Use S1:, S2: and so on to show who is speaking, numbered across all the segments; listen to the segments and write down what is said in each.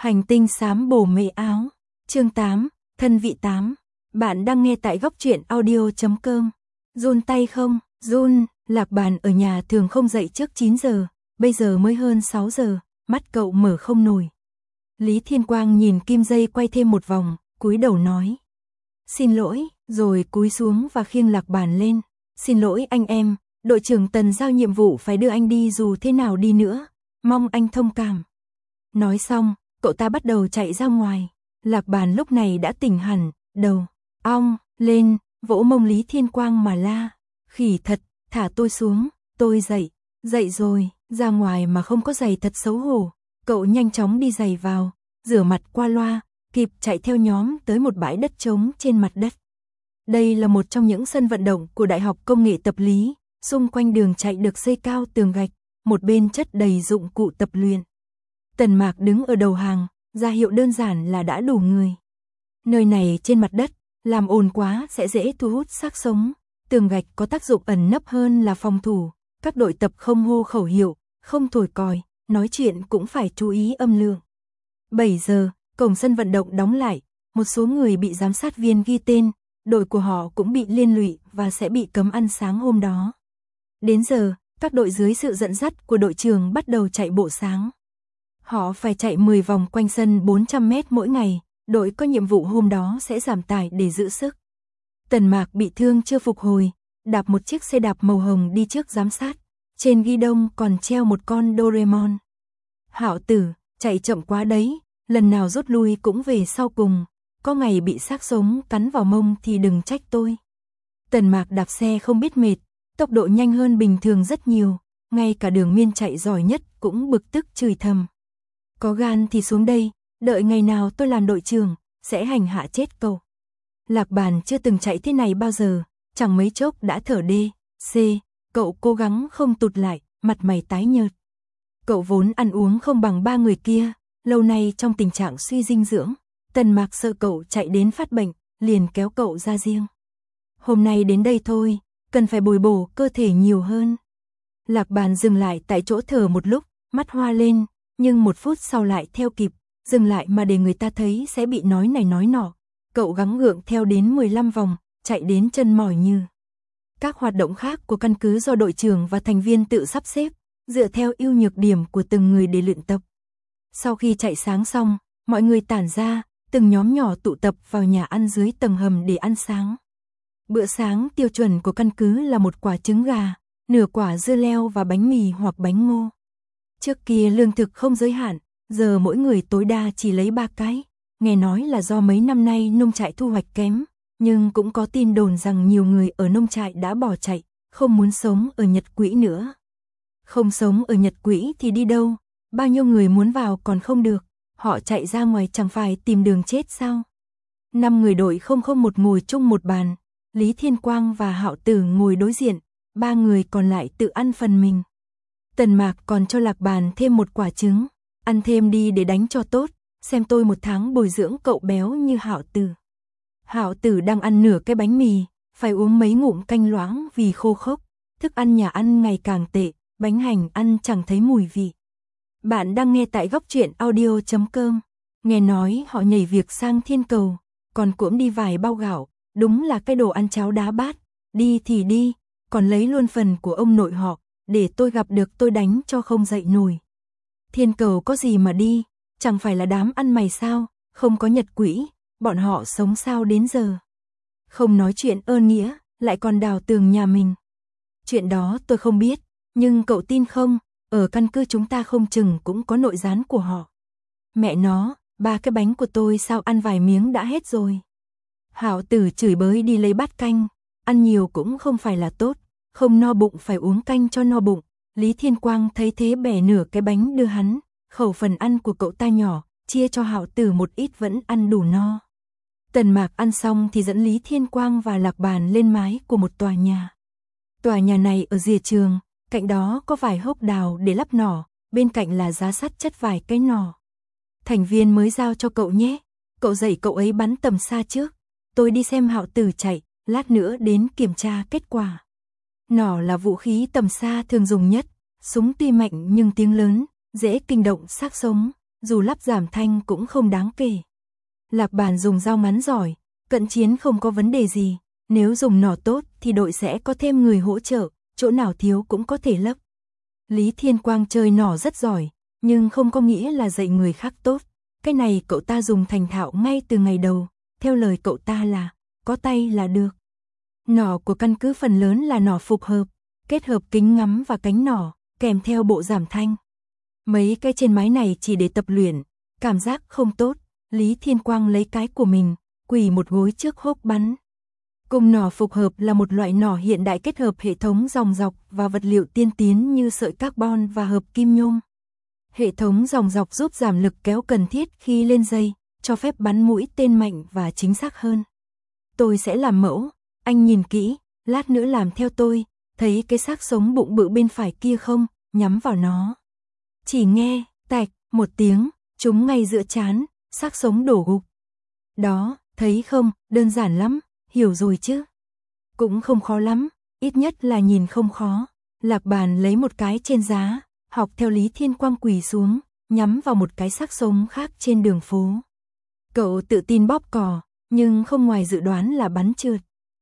S1: Hành tinh xám bồ mệ áo. Chương 8, thân vị 8. Bạn đang nghe tại góc truyện audio.com. Run tay không? Run, Lạc Bàn ở nhà thường không dậy trước 9 giờ, bây giờ mới hơn 6 giờ, mắt cậu mở không nổi. Lý Thiên Quang nhìn kim dây quay thêm một vòng, cúi đầu nói. Xin lỗi, rồi cúi xuống và khiêng Lạc Bàn lên. Xin lỗi anh em, đội trưởng Tần giao nhiệm vụ phải đưa anh đi dù thế nào đi nữa, mong anh thông cảm. Nói xong, cậu ta bắt đầu chạy ra ngoài. Lạc Bàn lúc này đã tỉnh hẳn, đầu, ong, lên, vỗ mông Lý Thiên Quang mà la. Khỉ thật, thả tôi xuống, tôi dậy rồi, ra ngoài mà không có giày thật xấu hổ. Cậu nhanh chóng đi giày vào, rửa mặt qua loa, kịp chạy theo nhóm tới một bãi đất trống trên mặt đất. Đây là một trong những sân vận động của Đại học Công nghệ Tập Lý, xung quanh đường chạy được xây cao tường gạch, một bên chất đầy dụng cụ tập luyện. Tần Mạc đứng ở đầu hàng, ra hiệu đơn giản là đã đủ người. Nơi này trên mặt đất, làm ồn quá sẽ dễ thu hút xác sống. Tường gạch có tác dụng ẩn nấp hơn là phòng thủ. Các đội tập không hô khẩu hiệu, không thổi còi, nói chuyện cũng phải chú ý âm lượng. 7 giờ, cổng sân vận động đóng lại, một số người bị giám sát viên ghi tên, đội của họ cũng bị liên lụy và sẽ bị cấm ăn sáng hôm đó. Đến giờ, các đội dưới sự dẫn dắt của đội trưởng bắt đầu chạy bộ sáng. Họ phải chạy 10 vòng quanh sân 400 mét mỗi ngày, đội có nhiệm vụ hôm đó sẽ giảm tải để giữ sức. Tần Mạc bị thương chưa phục hồi, đạp một chiếc xe đạp màu hồng đi trước giám sát, trên ghi đông còn treo một con Doraemon. Hạo Tử, chạy chậm quá đấy, lần nào rút lui cũng về sau cùng, có ngày bị xác sống cắn vào mông thì đừng trách tôi. Tần Mạc đạp xe không biết mệt, tốc độ nhanh hơn bình thường rất nhiều, ngay cả Đường Miên chạy giỏi nhất cũng bực tức chửi thầm. Có gan thì xuống đây, đợi ngày nào tôi làm đội trưởng, sẽ hành hạ chết cậu. Lạc Bàn chưa từng chạy thế này bao giờ, chẳng mấy chốc đã thở đê, cậu cố gắng không tụt lại, mặt mày tái nhợt. Cậu vốn ăn uống không bằng ba người kia, lâu nay trong tình trạng suy dinh dưỡng, Tần Mạc sợ cậu chạy đến phát bệnh, liền kéo cậu ra riêng. Hôm nay đến đây thôi, cần phải bồi bổ cơ thể nhiều hơn. Lạc Bàn dừng lại tại chỗ thở một lúc, mắt hoa lên, nhưng một phút sau lại theo kịp, dừng lại mà để người ta thấy sẽ bị nói này nói nọ. Cậu gắng gượng theo đến 15 vòng, chạy đến chân mỏi như. Các hoạt động khác của căn cứ do đội trưởng và thành viên tự sắp xếp, dựa theo ưu nhược điểm của từng người để luyện tập. Sau khi chạy sáng xong, mọi người tản ra, từng nhóm nhỏ tụ tập vào nhà ăn dưới tầng hầm để ăn sáng. Bữa sáng tiêu chuẩn của căn cứ là một quả trứng gà, nửa quả dưa leo và bánh mì hoặc bánh ngô. Trước kia lương thực không giới hạn, giờ mỗi người tối đa chỉ lấy 3 cái. Nghe nói là do mấy năm nay nông trại thu hoạch kém, nhưng cũng có tin đồn rằng nhiều người ở nông trại đã bỏ chạy, không muốn sống ở Nhật Quỹ nữa. Không sống ở Nhật Quỹ thì đi đâu, bao nhiêu người muốn vào còn không được, họ chạy ra ngoài chẳng phải tìm đường chết sao. 5 người đội 001 ngồi chung một bàn, Lý Thiên Quang và Hạo Tử ngồi đối diện, 3 người còn lại tự ăn phần mình. Tần Mạc còn cho Lạc Bàn thêm một quả trứng, ăn thêm đi để đánh cho tốt, xem tôi một tháng bồi dưỡng cậu béo như Hạo Tử. Hạo Tử đang ăn nửa cái bánh mì, phải uống mấy ngụm canh loãng vì khô khốc, thức ăn nhà ăn ngày càng tệ, bánh hành ăn chẳng thấy mùi vị. Bạn đang nghe tại góc truyện audio.com, nghe nói họ nhảy việc sang thiên cầu, còn cuỗm đi vài bao gạo, đúng là cái đồ ăn cháo đá bát, đi thì đi, còn lấy luôn phần của ông nội họ, để tôi gặp được tôi đánh cho không dậy nổi. Thiên cầu có gì mà đi, chẳng phải là đám ăn mày sao, không có Nhật Quỹ, bọn họ sống sao đến giờ. Không nói chuyện ơn nghĩa, lại còn đào tường nhà mình. Chuyện đó tôi không biết, nhưng cậu tin không, ở căn cứ chúng ta không chừng cũng có nội gián của họ. Mẹ nó, 3 cái bánh của tôi sao ăn vài miếng đã hết rồi. Hạo Tử chửi bới đi lấy bát canh, ăn nhiều cũng không phải là tốt, không no bụng phải uống canh cho no bụng. Lý Thiên Quang thấy thế bẻ nửa cái bánh đưa hắn, khẩu phần ăn của cậu ta nhỏ, chia cho Hạo Tử một ít vẫn ăn đủ no. Tần Mạc ăn xong thì dẫn Lý Thiên Quang và Lạc Bàn lên mái của một tòa nhà. Tòa nhà này ở rìa trường, cạnh đó có vài hốc đào để lắp nỏ, bên cạnh là giá sắt chất vài cái nỏ. Thành viên mới giao cho cậu nhé, cậu dạy cậu ấy bắn tầm xa trước, tôi đi xem Hạo Tử chạy, lát nữa đến kiểm tra kết quả. Nỏ là vũ khí tầm xa thường dùng nhất, súng tuy mạnh nhưng tiếng lớn, dễ kinh động xác sống, dù lắp giảm thanh cũng không đáng kể. Lạc Bàn dùng dao ngắn giỏi, cận chiến không có vấn đề gì, nếu dùng nỏ tốt thì đội sẽ có thêm người hỗ trợ, chỗ nào thiếu cũng có thể lấp. Lý Thiên Quang chơi nỏ rất giỏi, nhưng không có nghĩa là dạy người khác tốt. Cái này cậu ta dùng thành thạo ngay từ ngày đầu, theo lời cậu ta là, có tay là được. Nỏ của căn cứ phần lớn là nỏ phục hợp, kết hợp kính ngắm và cánh nỏ, kèm theo bộ giảm thanh. Mấy cái trên máy này chỉ để tập luyện, cảm giác không tốt, Lý Thiên Quang lấy cái của mình, quỳ một gối trước hốc bắn. Cung nỏ phục hợp là một loại nỏ hiện đại kết hợp hệ thống dòng dọc và vật liệu tiên tiến như sợi carbon và hợp kim nhôm. Hệ thống dòng dọc giúp giảm lực kéo cần thiết khi lên dây, cho phép bắn mũi tên mạnh và chính xác hơn. Tôi sẽ làm mẫu, anh nhìn kỹ, lát nữa làm theo tôi, thấy cái xác sống bụng bự bên phải kia không, nhắm vào nó. Chỉ nghe, tạch, một tiếng, trúng ngay giữa trán, xác sống đổ gục. Đó, thấy không, đơn giản lắm, hiểu rồi chứ. Cũng không khó lắm, ít nhất là nhìn không khó. Lạc Bàn lấy một cái trên giá, học theo Lý Thiên Quang quỳ xuống, nhắm vào một cái xác sống khác trên đường phố. Cậu tự tin bóp cò, nhưng không ngoài dự đoán là bắn trượt.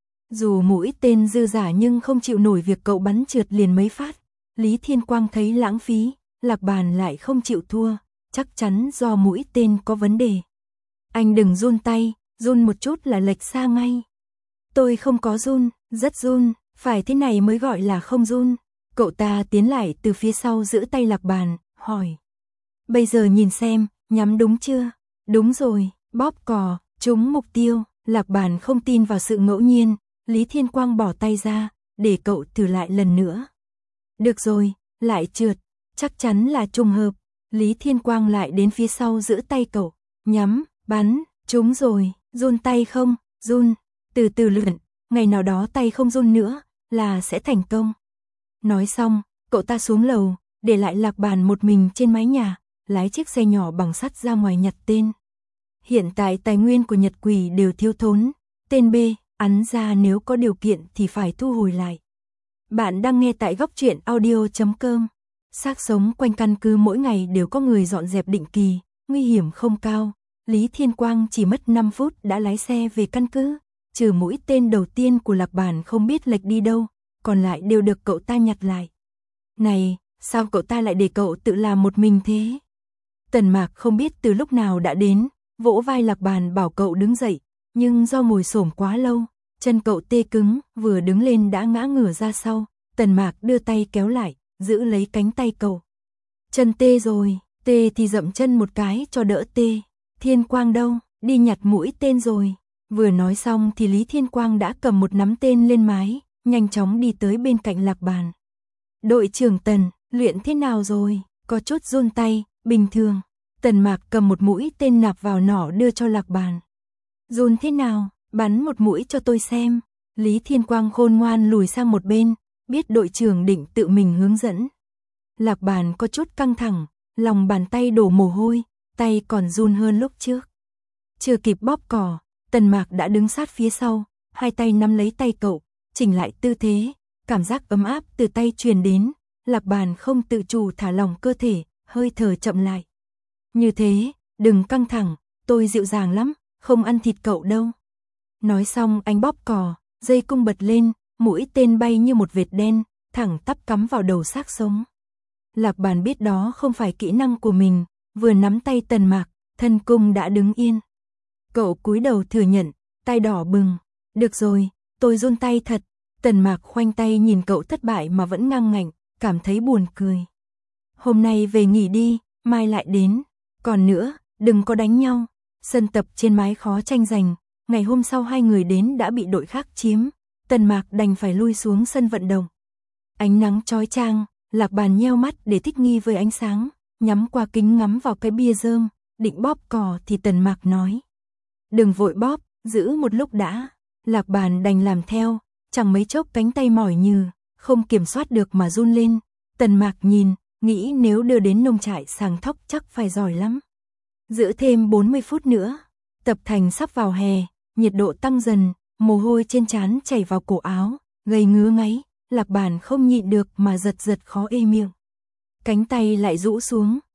S1: Dù mũi tên dư giả nhưng không chịu nổi việc cậu bắn trượt liền mấy phát. Lý Thiên Quang thấy lãng phí, Lạc Bàn lại không chịu thua, chắc chắn do mũi tên có vấn đề. Anh đừng run tay, run một chút là lệch xa ngay. Tôi không có run, rất run, phải thế này mới gọi là không run. Cậu ta tiến lại từ phía sau giữ tay Lạc Bàn, hỏi. Bây giờ nhìn xem, nhắm đúng chưa? Đúng rồi, bóp cò, trúng mục tiêu. Lạc Bàn không tin vào sự ngẫu nhiên, Lý Thiên Quang bỏ tay ra, để cậu thử lại lần nữa. Được rồi, lại trượt, chắc chắn là trùng hợp. Lý Thiên Quang lại đến phía sau giữ tay cậu, nhắm, bắn, trúng rồi, run tay không, run, từ từ luyện, ngày nào đó tay không run nữa, là sẽ thành công. Nói xong, cậu ta xuống lầu, để lại Lạc Bàn một mình trên mái nhà, lái chiếc xe nhỏ bằng sắt ra ngoài nhặt tên. Hiện tại tài nguyên của Nhật Quỷ đều thiếu thốn, tên B, ắn ra nếu có điều kiện thì phải thu hồi lại. Bạn đang nghe tại góc truyện audio.com. Xác sống quanh căn cứ mỗi ngày đều có người dọn dẹp định kỳ, nguy hiểm không cao. Lý Thiên Quang chỉ mất 5 phút đã lái xe về căn cứ, trừ mũi tên đầu tiên của Lạc Bàn không biết lệch đi đâu, còn lại đều được cậu ta nhặt lại. Này, sao cậu ta lại để cậu tự làm một mình thế? Tần Mạc không biết từ lúc nào đã đến, vỗ vai Lạc Bàn bảo cậu đứng dậy, nhưng do ngồi xổm quá lâu, chân cậu tê cứng, vừa đứng lên đã ngã ngửa ra sau. Tần Mạc đưa tay kéo lại, giữ lấy cánh tay cậu. Chân tê rồi, tê thì dậm chân một cái cho đỡ tê. Thiên Quang đâu, đi nhặt mũi tên rồi. Vừa nói xong thì Lý Thiên Quang đã cầm một nắm tên lên mái, nhanh chóng đi tới bên cạnh Lạc Bàn. Đội trưởng Tần, luyện thế nào rồi? Có chút run tay, bình thường. Tần Mạc cầm một mũi tên nạp vào nỏ đưa cho Lạc Bàn. Run thế nào? Bắn một mũi cho tôi xem. Lý Thiên Quang khôn ngoan lùi sang một bên, biết đội trưởng định tự mình hướng dẫn. Lạc Bàn có chút căng thẳng, lòng bàn tay đổ mồ hôi, tay còn run hơn lúc trước. Chưa kịp bóp cò, Tần Mạc đã đứng sát phía sau, hai tay nắm lấy tay cậu, chỉnh lại tư thế, cảm giác ấm áp từ tay truyền đến. Lạc Bàn không tự chủ thả lỏng cơ thể, hơi thở chậm lại. Như thế, đừng căng thẳng, tôi dịu dàng lắm, không ăn thịt cậu đâu. Nói xong anh bóp cò, dây cung bật lên, mũi tên bay như một vệt đen, thẳng tắp cắm vào đầu xác sống. Lạc Bàn biết đó không phải kỹ năng của mình, vừa nắm tay Tần Mạc, thân cung đã đứng yên. Cậu cúi đầu thừa nhận, tay đỏ bừng. Được rồi, tôi run tay thật. Tần Mạc khoanh tay nhìn cậu thất bại mà vẫn ngang ngạnh, cảm thấy buồn cười. Hôm nay về nghỉ đi, mai lại đến. Còn nữa, đừng có đánh nhau. Sân tập trên mái khó tranh giành, ngày hôm sau hai người đến đã bị đội khác chiếm. Tần Mạc đành phải lui xuống sân vận động. Ánh nắng chói chang, Lạc Bàn nheo mắt để thích nghi với ánh sáng, nhắm qua kính ngắm vào cái bia rơm, định bóp cò thì Tần Mạc nói. Đừng vội bóp, giữ một lúc đã. Lạc Bàn đành làm theo, chẳng mấy chốc cánh tay mỏi nhừ, không kiểm soát được mà run lên. Tần Mạc nhìn, nghĩ nếu đưa đến nông trại sàng thóc chắc phải giỏi lắm. Giữ thêm 40 phút nữa, tập thành sắp vào hè, nhiệt độ tăng dần, mồ hôi trên trán chảy vào cổ áo, gây ngứa ngáy, Lạc Bàn không nhịn được mà giật giật khó ê miệng. Cánh tay lại rũ xuống,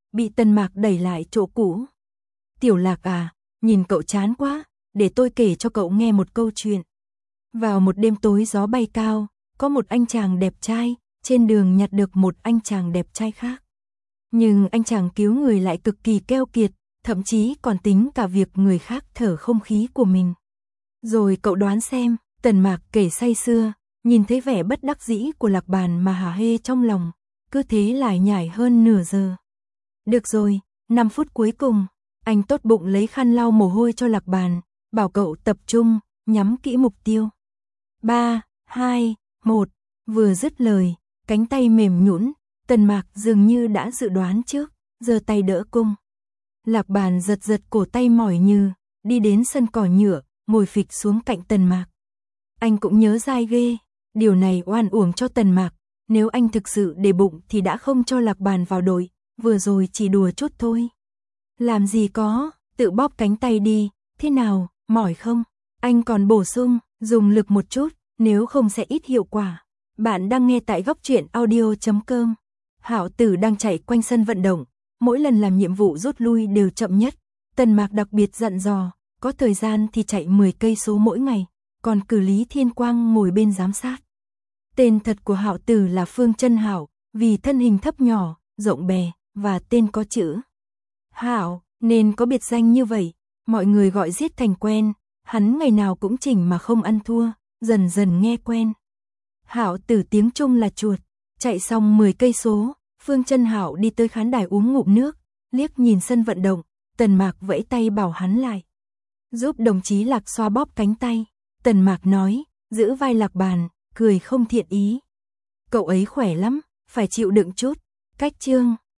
S1: bị Tần Mạc đẩy lại chỗ cũ. Tiểu Lạc à, nhìn cậu chán quá, để tôi kể cho cậu nghe một câu chuyện. Vào một đêm tối gió bay cao, có một anh chàng đẹp trai, trên đường nhặt được một anh chàng đẹp trai khác. Nhưng anh chàng cứu người lại cực kỳ keo kiệt, thậm chí còn tính cả việc người khác thở không khí của mình. Rồi cậu đoán xem, Tần Mạc kể say sưa, nhìn thấy vẻ bất đắc dĩ của Lạc Bàn mà hả hê trong lòng, cứ thế lải nhải hơn nửa giờ. Được rồi, 5 phút cuối cùng, anh tốt bụng lấy khăn lau mồ hôi cho Lạc Bàn, bảo cậu tập trung, nhắm kỹ mục tiêu. 3, 2, 1, vừa dứt lời, cánh tay mềm nhũn, Tần Mạc dường như đã dự đoán trước, giơ tay đỡ cung. Lạc Bàn giật giật cổ tay mỏi như, đi đến sân cỏ nhựa, ngồi phịch xuống cạnh Tần Mạc. Anh cũng nhớ dai ghê, điều này oan uổng cho Tần Mạc, nếu anh thực sự để bụng thì đã không cho Lạc Bàn vào đội, vừa rồi chỉ đùa chút thôi. Làm gì có, tự bóp cánh tay đi, thế nào, mỏi không? Anh còn bổ sung, dùng lực một chút, nếu không sẽ ít hiệu quả. Bạn đang nghe tại Góc Truyện Audio.com. Hạo Tử đang chạy quanh sân vận động, mỗi lần làm nhiệm vụ rút lui đều chậm nhất. Tần Mạc đặc biệt dặn dò, có thời gian thì chạy 10 cây số mỗi ngày, còn cử Lý Thiên Quang ngồi bên giám sát. Tên thật của Hạo Tử là Phương Chân Hạo, vì thân hình thấp nhỏ, rộng bè, và tên có chữ Hạo, nên có biệt danh như vậy, mọi người gọi giết thành quen, hắn ngày nào cũng chỉnh mà không ăn thua, dần dần nghe quen. Hạo Tử tiếng Trung là chuột, chạy xong 10 cây số, Phương Chân Hạo đi tới khán đài uống ngụm nước, liếc nhìn sân vận động, Tần Mạc vẫy tay bảo hắn lại. Giúp đồng chí Lạc xoa bóp cánh tay, Tần Mạc nói, giữ vai Lạc Bàn, cười không thiện ý. Cậu ấy khỏe lắm, phải chịu đựng chút, cách chương.